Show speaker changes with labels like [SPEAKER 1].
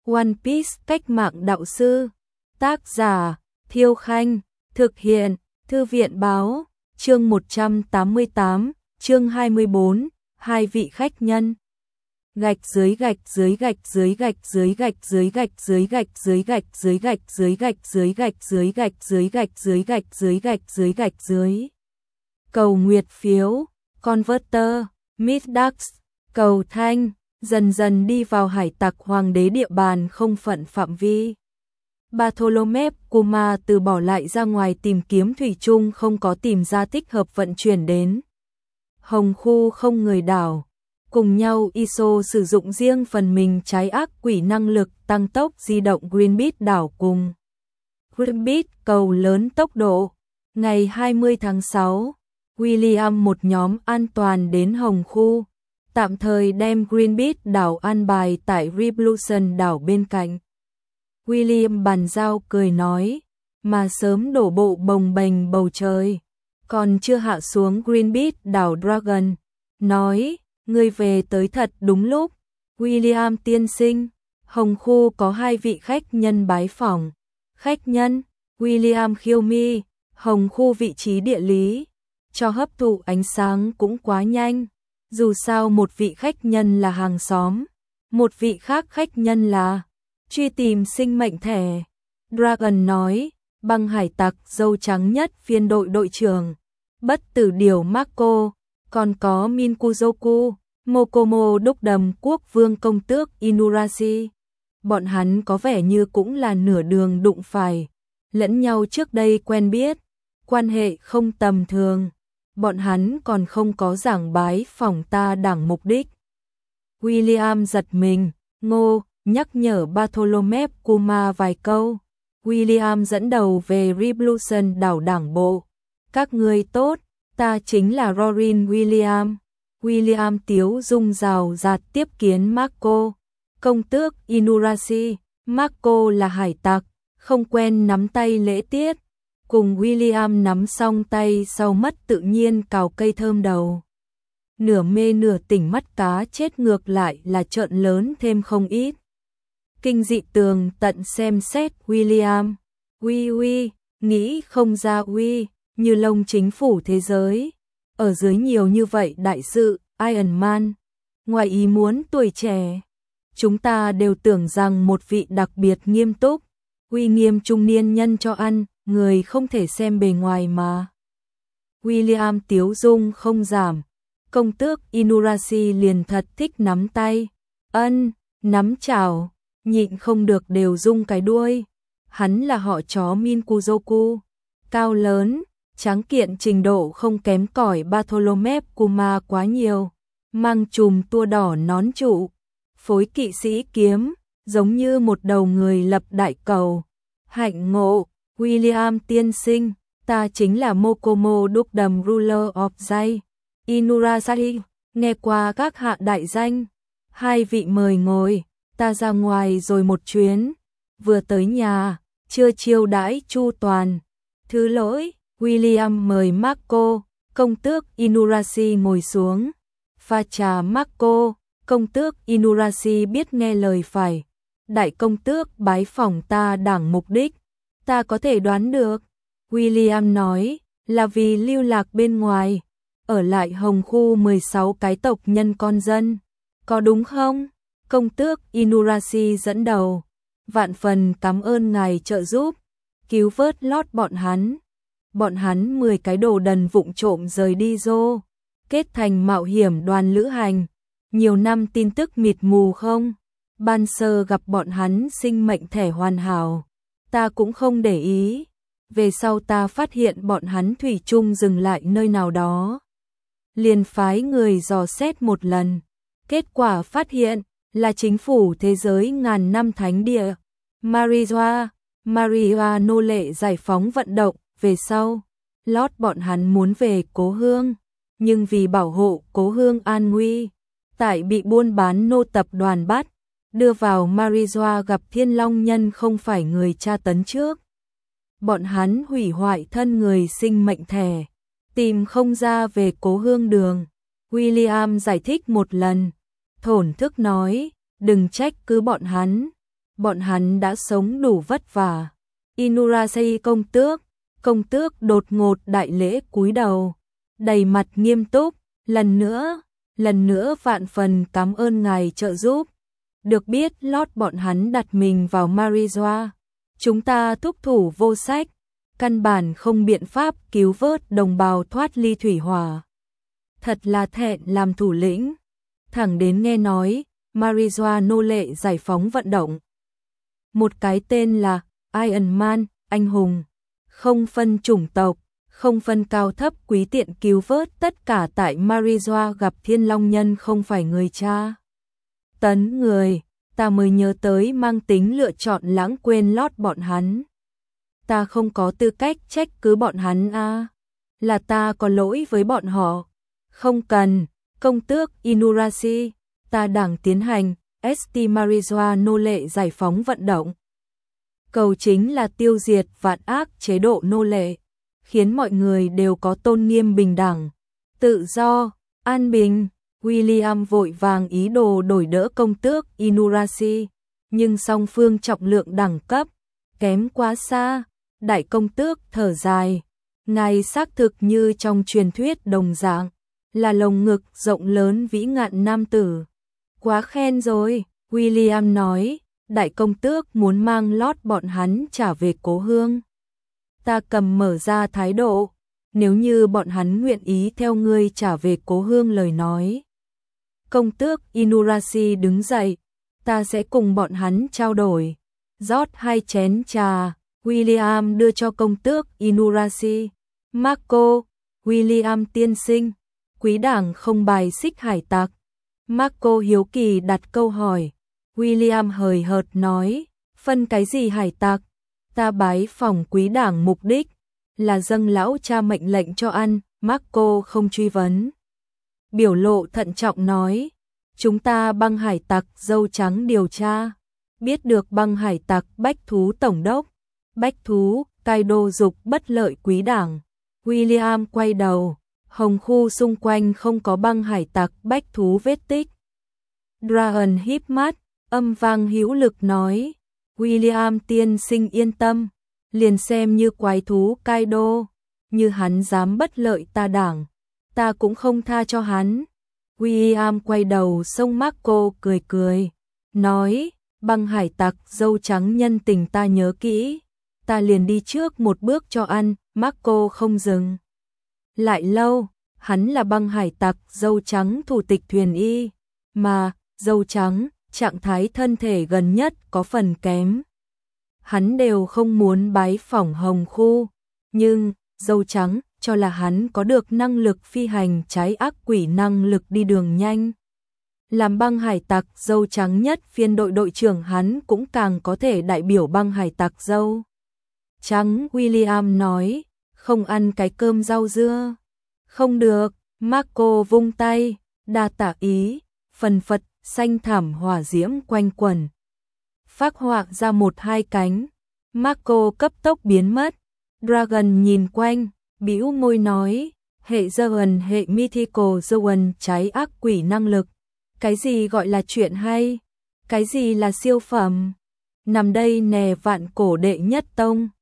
[SPEAKER 1] One Piece cách mạng đạo sư. Tác giả Thiêu Khanh. Thực hiện Thư viện Báo. Chương 188, chương 24, hai vị khách nhân. Gạch dưới gạch dưới gạch dưới gạch dưới gạch dưới gạch dưới gạch dưới gạch dưới gạch dưới gạch dưới gạch dưới gạch dưới gạch dưới gạch dưới gạch dưới gạch dưới. Cầu nguyệt phiếu, Converter, Middax, cầu thanh, dần dần đi vào hải tặc hoàng đế địa bàn không phận phạm vi. Bartholomew Kuma từ bỏ lại ra ngoài tìm kiếm thủy chung không có tìm ra thích hợp vận chuyển đến Hồng Khu không người đảo. Cùng nhau ISO sử dụng riêng phần mình trái ác quỷ năng lực tăng tốc di động Greenpeace đảo cùng Greenpeace cầu lớn tốc độ. Ngày 20 tháng 6, William một nhóm an toàn đến Hồng Khu, tạm thời đem Greenpeace đảo an bài tại Revolution đảo bên cạnh. William bàn giao cười nói, mà sớm đổ bộ bồng bềnh bầu trời, còn chưa hạ xuống Greenpeace đảo Dragon, nói, ngươi về tới thật đúng lúc. William tiên sinh, Hồng Khu có hai vị khách nhân bái phỏng. Khách nhân, William khiêu mi, Hồng Khu vị trí địa lý, cho hấp thụ ánh sáng cũng quá nhanh. Dù sao một vị khách nhân là hàng xóm, một vị khác khách nhân là truy tìm sinh mệnh thẻ. Dragon nói, băng hải tặc dâu trắng nhất phiên đội đội trưởng, bất tử điểu Marco, còn có Minkuzoku, Mokomo đúc đầm quốc vương công tước Inurashi. Bọn hắn có vẻ như cũng là nửa đường đụng phải, lẫn nhau trước đây quen biết, quan hệ không tầm thường. Bọn hắn còn không có giảng bái phỏng ta đảng mục đích. William giật mình, ngô, nhắc nhở Bartholomew Kuma vài câu. William dẫn đầu về Revolution đảo đảng bộ. Các ngươi tốt, ta chính là Rorin William. William tiếu dung rào rạt tiếp kiến Marco, công tước Inurashi. Marco là hải tặc, không quen nắm tay lễ tiết. Cùng William nắm xong tay sau mất tự nhiên cào cây thơm đầu. Nửa mê nửa tỉnh mắt cá chết ngược lại là trợn lớn thêm không ít. Kinh dị tường tận xem xét William. Uy, nghĩ không ra uy, như lông chính phủ thế giới. Ở dưới nhiều như vậy đại sự, Iron Man. Ngoài ý muốn tuổi trẻ. Chúng ta đều tưởng rằng một vị đặc biệt nghiêm túc, uy nghiêm trung niên nhân cho ăn. Người không thể xem bề ngoài mà. William tiếu dung không giảm. Công tước Inurashi liền thật thích nắm tay. Nắm chảo, nhịn không được đều rung cái đuôi. Hắn là họ chó Minkuzoku, cao lớn, tráng kiện trình độ không kém cỏi Bartholomew Kuma quá nhiều. Mang chùm tua đỏ nón trụ, phối kỵ sĩ kiếm, giống như một đầu người lập đại cầu. Hạnh ngộ. William tiên sinh, ta chính là Mokomo đúc đầm Ruler of Jai, Inurashi, nghe qua các hạ đại danh. Hai vị mời ngồi, ta ra ngoài rồi một chuyến, vừa tới nhà, chưa chiêu đãi chu toàn. Thứ lỗi, William mời Marco, công tước Inurashi ngồi xuống. Pha trà Marco, công tước Inurashi biết nghe lời phải. Đại công tước bái phỏng ta đảng mục đích. Ta có thể đoán được, William nói, là vì lưu lạc bên ngoài, ở lại Hồng Khu 16 cái tộc nhân con dân, có đúng không? Công tước Inurashi dẫn đầu, vạn phần cảm ơn ngài trợ giúp, cứu vớt lót bọn hắn. Bọn hắn 10 cái đồ đần vụng trộm rời đi Dô, kết thành mạo hiểm đoàn lữ hành, nhiều năm tin tức mịt mù không? Ban sơ gặp bọn hắn sinh mệnh thẻ hoàn hảo. Ta cũng không để ý, về sau ta phát hiện bọn hắn thủy chung dừng lại nơi nào đó. Liền phái người dò xét một lần, kết quả phát hiện là chính phủ thế giới ngàn năm thánh địa. Maria nô lệ giải phóng vận động, về sau, lót bọn hắn muốn về cố hương, nhưng vì bảo hộ cố hương an nguy, tại bị buôn bán nô tập đoàn bắt. Đưa vào Marizua gặp Thiên Long Nhân không phải người tra tấn trước. Bọn hắn hủy hoại thân người sinh mệnh thẻ, tìm không ra về cố hương đường. William giải thích một lần, thổn thức nói, đừng trách cứ bọn hắn. bọn hắn đã sống đủ vất vả. Inurasei công tước đột ngột đại lễ cúi đầu, đầy mặt nghiêm túc, lần nữa vạn phần cảm ơn ngài trợ giúp. Được biết lót bọn hắn đặt mình vào Marijoa, chúng ta thúc thủ vô sách, căn bản không biện pháp cứu vớt đồng bào thoát ly thủy hỏa. Thật là thẹn làm thủ lĩnh. Thẳng đến nghe nói Marijoa nô lệ giải phóng vận động. Một cái tên là Iron Man, anh hùng, không phân chủng tộc, không phân cao thấp quý tiện cứu vớt tất cả tại Marijoa gặp Thiên Long Nhân không phải người cha tấn người, ta mới nhớ tới mang tính lựa chọn lãng quên lót bọn hắn. Ta không có tư cách trách cứ bọn hắn là ta có lỗi với bọn họ. Không cần, công tước Inurashi, ta đang tiến hành ST Marijoa nô lệ giải phóng vận động. Cầu chính là tiêu diệt vạn ác chế độ nô lệ, khiến mọi người đều có tôn nghiêm bình đẳng, tự do, an bình. William vội vàng ý đồ đổi đỡ công tước Inurashi, nhưng song phương trọng lượng đẳng cấp kém quá xa. Đại công tước thở dài, ngài xác thực như trong truyền thuyết đồng dạng, là lồng ngực rộng lớn vĩ ngạn nam tử. Quá khen rồi, William nói, đại công tước muốn mang lót bọn hắn trả về cố hương. Ta cầm mở ra thái độ, nếu như bọn hắn nguyện ý theo ngươi trả về cố hương lời nói. Công tước Inurashi đứng dậy, ta sẽ cùng bọn hắn trao đổi. Rót 2 chén trà, William đưa cho công tước Inurashi. Marco, William tiên sinh, quý đảng không bài xích hải tặc. Marco hiếu kỳ đặt câu hỏi. William hời hợt nói, phân cái gì hải tặc? Ta bái phỏng quý đảng mục đích là dâng lão cha mệnh lệnh cho ăn. Marco không truy vấn, biểu lộ thận trọng nói, chúng ta băng hải tặc dâu trắng điều tra, biết được băng hải tặc bách thú tổng đốc, bách thú, Kaido dục bất lợi quý đảng. William quay đầu, hồng khu xung quanh không có băng hải tặc bách thú vết tích. Dragon híp mắt, âm vang hữu lực nói, William tiên sinh yên tâm, liền xem như quái thú Kaido, như hắn dám bất lợi ta đảng, ta cũng không tha cho hắn. William quay đầu xông Marco cười cười, nói, băng hải tặc dâu trắng nhân tình ta nhớ kỹ, ta liền đi trước một bước cho ăn. Marco không dừng lại lâu, hắn là băng hải tặc dâu trắng thủ tịch thuyền y, mà dâu trắng trạng thái thân thể gần nhất có phần kém. Hắn đều không muốn bái phỏng hồng khu, nhưng dâu trắng cho là hắn có được năng lực phi hành trái ác quỷ, năng lực đi đường nhanh. Làm băng hải tặc dâu trắng nhất phiên đội đội trưởng, hắn cũng càng có thể đại biểu băng hải tặc dâu trắng. William nói, không ăn cái cơm rau dưa. Không được, Marco vung tay, đa tạ ý, phần phật xanh thảm hỏa diễm quanh quẩn, phác họa ra 1-2 cánh. Marco cấp tốc biến mất. Dragon nhìn quanh, bĩu môi nói, hệ Zoan, hệ Mythical Zoan trái ác quỷ năng lực. Cái gì gọi là chuyện hay? Cái gì là siêu phẩm? Nằm đây nè vạn cổ đệ nhất tông.